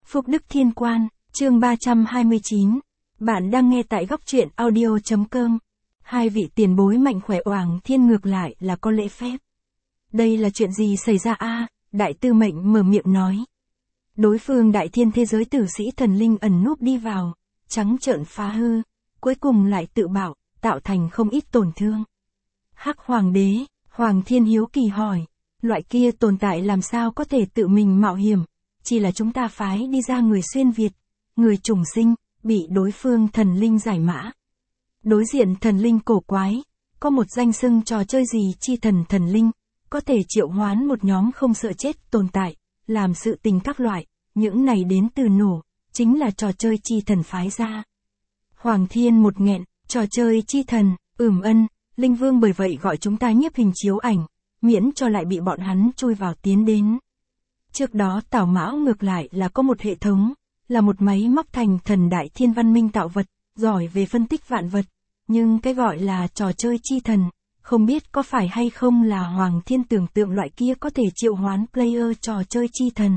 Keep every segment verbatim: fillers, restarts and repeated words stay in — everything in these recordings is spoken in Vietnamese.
Phúc Đức Thiên Quan, chương ba trăm hai mươi chín. Bạn đang nghe tại góc truyện audio.com. Hai vị tiền bối mạnh khỏe Oảng Thiên ngược lại là có lễ phép. Đây là chuyện gì xảy ra a? Đại tư mệnh mở miệng nói. Đối phương đại thiên thế giới tử sĩ thần linh ẩn núp đi vào, trắng trợn phá hư, cuối cùng lại tự bảo, tạo thành không ít tổn thương. Hắc Hoàng đế, Hoàng Thiên hiếu kỳ hỏi, loại kia tồn tại làm sao có thể tự mình mạo hiểm, chỉ là chúng ta phái đi ra người xuyên Việt, người trùng sinh, bị đối phương thần linh giải mã. Đối diện thần linh cổ quái, có một danh xưng trò chơi gì chi thần thần linh, có thể triệu hoán một nhóm không sợ chết tồn tại, làm sự tình các loại, những này đến từ nổ, chính là trò chơi chi thần phái ra. Hoàng Thiên một nghẹn, trò chơi chi thần, ừm ân, Linh Vương bởi vậy gọi chúng ta nhiếp hình chiếu ảnh, miễn cho lại bị bọn hắn chui vào tiến đến. Trước đó Tào Mão ngược lại là có một hệ thống, là một máy móc thành thần đại thiên văn minh tạo vật, giỏi về phân tích vạn vật, nhưng cái gọi là trò chơi chi thần, không biết có phải hay không là Hoàng Thiên tưởng tượng loại kia có thể triệu hoán player trò chơi chi thần.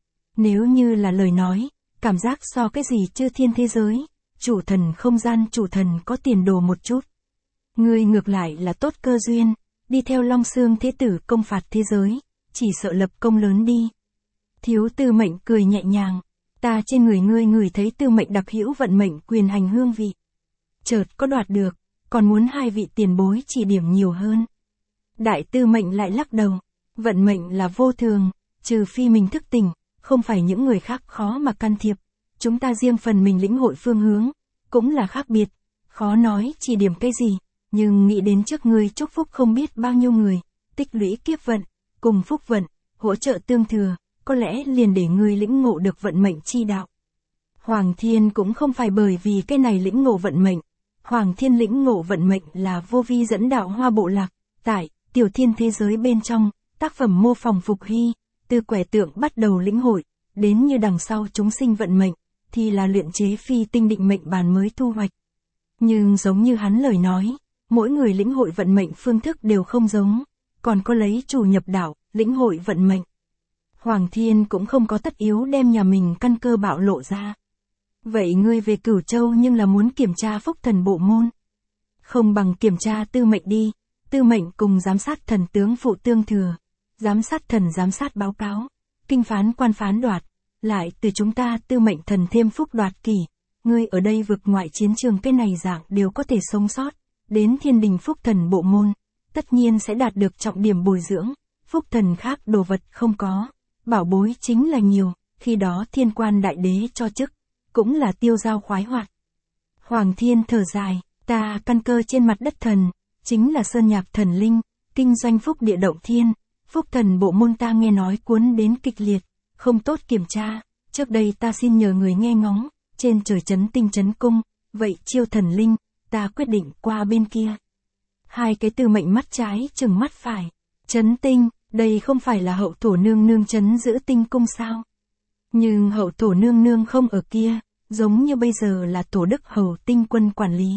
Nếu như là lời nói, cảm giác so cái gì chư thiên thế giới, chủ thần không gian chủ thần có tiền đồ một chút. Người ngược lại là tốt cơ duyên, đi theo Long Xương Thế Tử công phạt thế giới, chỉ sợ lập công lớn đi. Thiếu tư mệnh cười nhẹ nhàng, ta trên người ngươi ngửi thấy tư mệnh đặc hữu vận mệnh quyền hành hương vị. Chợt có đoạt được, còn muốn hai vị tiền bối chỉ điểm nhiều hơn. Đại tư mệnh lại lắc đầu, vận mệnh là vô thường, trừ phi mình thức tỉnh, không phải những người khác khó mà can thiệp. Chúng ta riêng phần mình lĩnh hội phương hướng, cũng là khác biệt, khó nói chỉ điểm cái gì, nhưng nghĩ đến trước ngươi chúc phúc không biết bao nhiêu người, tích lũy kiếp vận, cùng phúc vận, hỗ trợ tương thừa, có lẽ liền để ngươi lĩnh ngộ được vận mệnh chi đạo. Hoàng Thiên cũng không phải bởi vì cái này lĩnh ngộ vận mệnh, Hoàng Thiên lĩnh ngộ vận mệnh là vô vi dẫn đạo hoa bộ lạc, tại tiểu thiên thế giới bên trong, tác phẩm mô phỏng phục hy, từ quẻ tượng bắt đầu lĩnh hội, đến như đằng sau chúng sinh vận mệnh, thì là luyện chế phi tinh định mệnh bàn mới thu hoạch. Nhưng giống như hắn lời nói, mỗi người lĩnh hội vận mệnh phương thức đều không giống, còn có lấy chủ nhập đạo, lĩnh hội vận mệnh. Hoàng Thiên cũng không có tất yếu đem nhà mình căn cơ bạo lộ ra. Vậy ngươi về Cửu Châu nhưng là muốn kiểm tra phúc thần bộ môn. Không bằng kiểm tra tư mệnh đi, tư mệnh cùng giám sát thần tướng phụ tương thừa, giám sát thần giám sát báo cáo, kinh phán quan phán đoạt, lại từ chúng ta tư mệnh thần thêm phúc đoạt kỷ. Ngươi ở đây vực ngoại chiến trường cái này dạng đều có thể sống sót, đến thiên đình phúc thần bộ môn, tất nhiên sẽ đạt được trọng điểm bồi dưỡng, phúc thần khác đồ vật không có, bảo bối chính là nhiều, khi đó thiên quan đại đế cho chức, cũng là tiêu dao khoái hoạt. Hoàng Thiên thở dài, ta căn cơ trên mặt đất thần, chính là sơn nhạc thần linh, kinh doanh phúc địa động thiên, phúc thần bộ môn ta nghe nói cuốn đến kịch liệt, không tốt kiểm tra, trước đây ta xin nhờ người nghe ngóng, trên trời chấn tinh chấn cung, vậy chiêu thần linh, ta quyết định qua bên kia. Hai cái tư mệnh mắt trái chừng mắt phải, chấn tinh, đây không phải là hậu thổ nương nương chấn giữ tinh cung sao? Nhưng hậu thổ nương nương không ở kia, giống như bây giờ là tổ đức hầu tinh quân quản lý.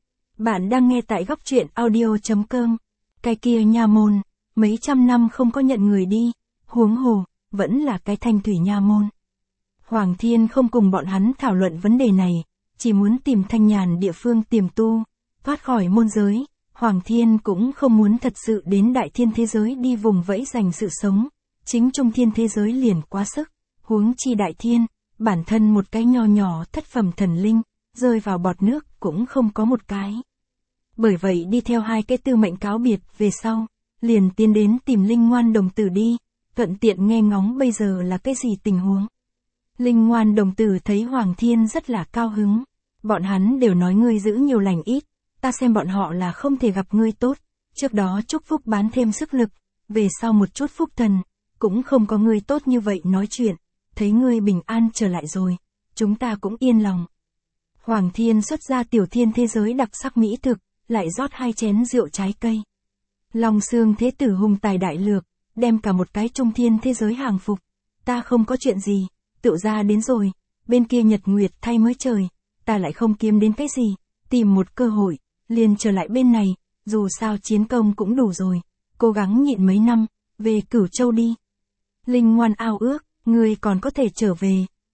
Bạn đang nghe tại góc truyện audio.com. Cái kia nha môn, mấy trăm năm không có nhận người đi, huống hồ, vẫn là cái thanh thủy nha môn. Hoàng Thiên không cùng bọn hắn thảo luận vấn đề này, chỉ muốn tìm thanh nhàn địa phương tiềm tu, thoát khỏi môn giới. Hoàng Thiên cũng không muốn thật sự đến đại thiên thế giới đi vùng vẫy giành sự sống, chính trung thiên thế giới liền quá sức, huống chi đại thiên, bản thân một cái nho nhỏ thất phẩm thần linh, rơi vào bọt nước cũng không có một cái. Bởi vậy đi theo hai cái tư mệnh cáo biệt về sau, liền tiến đến tìm Linh Ngoan đồng tử đi, thuận tiện nghe ngóng bây giờ là cái gì tình huống. Linh Ngoan đồng tử thấy Hoàng Thiên rất là cao hứng, bọn hắn đều nói ngươi giữ nhiều lành ít, ta xem bọn họ là không thể gặp ngươi tốt, trước đó chúc phúc bán thêm sức lực, về sau một chút phúc thần, cũng không có ngươi tốt như vậy nói chuyện, thấy ngươi bình an trở lại rồi, chúng ta cũng yên lòng. Hoàng Thiên xuất ra tiểu thiên thế giới đặc sắc mỹ thực, lại rót hai chén rượu trái cây. Long Xương Thế Tử hùng tài đại lược, đem cả một cái trung thiên thế giới hàng phục, ta không có chuyện gì, tự ra đến rồi, bên kia nhật nguyệt thay mới trời, ta lại không kiếm đến cái gì, tìm một cơ hội, liền trở lại bên này, dù sao chiến công cũng đủ rồi, cố gắng nhịn mấy năm, về Cửu Châu đi. Linh Ngoan ao ước, ngươi còn có thể trở về,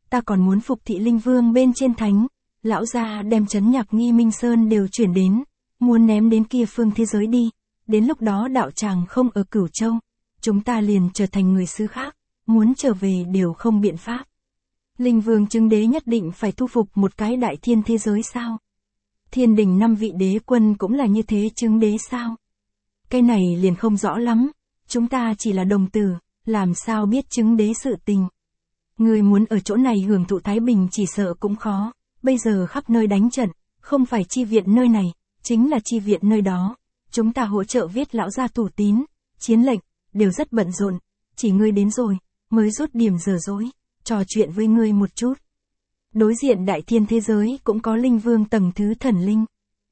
ta còn muốn phục thị linh vương bên trên thánh. Lão gia đem trấn Nhạc Nghi Minh Sơn đều chuyển đến, muốn ném đến kia phương thế giới đi. Đến lúc đó đạo tràng không ở Cửu Châu, chúng ta liền trở thành người xứ khác, muốn trở về đều không biện pháp. Linh vương chứng đế nhất định phải thu phục một cái đại thiên thế giới sao? Thiên đình năm vị đế quân cũng là như thế chứng đế sao? Cái này liền không rõ lắm, chúng ta chỉ là đồng tử, làm sao biết chứng đế sự tình. Người muốn ở chỗ này hưởng thụ thái bình chỉ sợ cũng khó, bây giờ khắp nơi đánh trận, không phải chi viện nơi này, chính là chi viện nơi đó. Chúng ta hỗ trợ viết lão gia thủ tín, chiến lệnh, đều rất bận rộn, chỉ ngươi đến rồi, mới rút điểm giờ dối, trò chuyện với ngươi một chút. Đối diện đại thiên thế giới cũng có linh vương tầng thứ thần linh.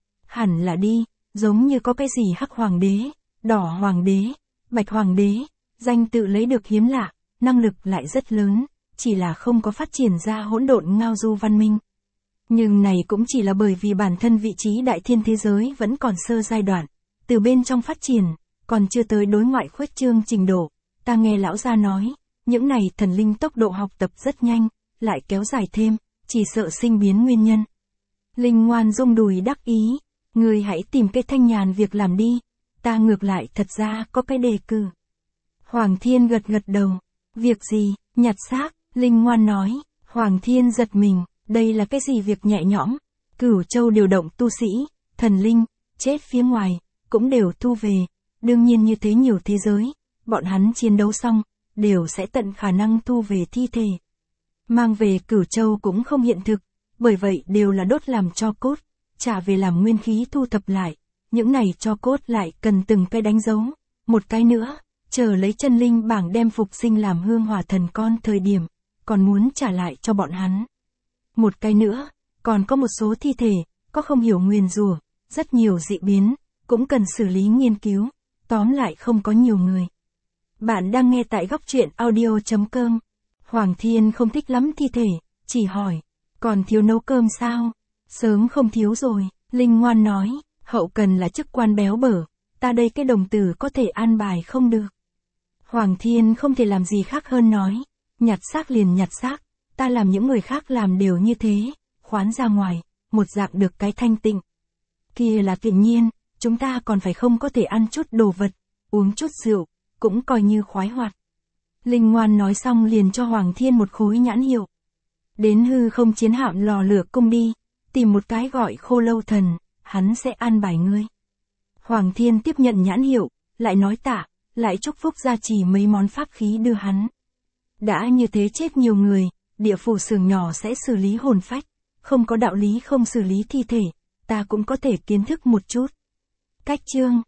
Hẳn là đi, giống như có cái gì hắc hoàng đế, đỏ hoàng đế, bạch hoàng đế, danh tự lấy được hiếm lạ, năng lực lại rất lớn, chỉ là không có phát triển ra hỗn độn ngao du văn minh. Nhưng này cũng chỉ là bởi vì bản thân vị trí đại thiên thế giới vẫn còn sơ giai đoạn, từ bên trong phát triển, còn chưa tới đối ngoại khuếch trương trình độ. Ta nghe lão gia nói, những này thần linh tốc độ học tập rất nhanh, lại kéo dài thêm, chỉ sợ sinh biến nguyên nhân. Linh Ngoan rung đùi đắc ý, người hãy tìm cái thanh nhàn việc làm đi, ta ngược lại thật ra có cái đề cử. Hoàng Thiên gật gật đầu, việc gì, nhặt xác, Linh Ngoan nói. Hoàng Thiên giật mình, đây là cái gì việc nhẹ nhõm, Cửu Châu điều động tu sĩ, thần linh, chết phía ngoài, cũng đều thu về, đương nhiên như thế nhiều thế giới, bọn hắn chiến đấu xong, đều sẽ tận khả năng thu về thi thể. Mang về Cửu Châu cũng không hiện thực, bởi vậy đều là đốt làm tro cốt, trả về làm nguyên khí thu thập lại, những này tro cốt lại cần từng cái đánh dấu, một cái nữa, chờ lấy chân linh bảng đem phục sinh làm hương hỏa thần con thời điểm, còn muốn trả lại cho bọn hắn. Một cái nữa, còn có một số thi thể, có không hiểu nguyền rủa, rất nhiều dị biến, cũng cần xử lý nghiên cứu, tóm lại không có nhiều người. Bạn đang nghe tại góc truyện audio chấm com. Hoàng Thiên không thích lắm thi thể, chỉ hỏi, còn thiếu nấu cơm sao? Sớm không thiếu rồi, Linh Ngoan nói, hậu cần là chức quan béo bở, ta đây cái đồng tử có thể an bài không được. Hoàng Thiên không thể làm gì khác hơn nói, nhặt xác liền nhặt xác, ta làm những người khác làm đều như thế, khoán ra ngoài, một dạng được cái thanh tịnh. Kia là tự nhiên, chúng ta còn phải không có thể ăn chút đồ vật, uống chút rượu, cũng coi như khoái hoạt. Linh Ngoan nói xong liền cho Hoàng Thiên một khối nhãn hiệu. Đến hư không chiến hạm lò lửa cung đi, tìm một cái gọi Khô Lâu Thần, hắn sẽ an bài ngươi. Hoàng Thiên tiếp nhận nhãn hiệu, lại nói tạ, lại chúc phúc gia trì mấy món pháp khí đưa hắn. Đã như thế chết nhiều người, địa phủ xưởng nhỏ sẽ xử lý hồn phách, không có đạo lý không xử lý thi thể, ta cũng có thể kiến thức một chút. Cách chương